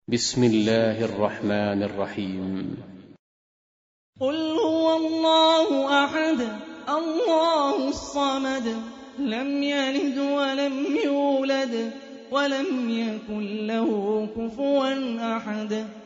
بسم الله الرحمن الرحيم. قل هو الله أحد الله الصمد لم يلد ولم يولد ولم يكن له كفوا أحد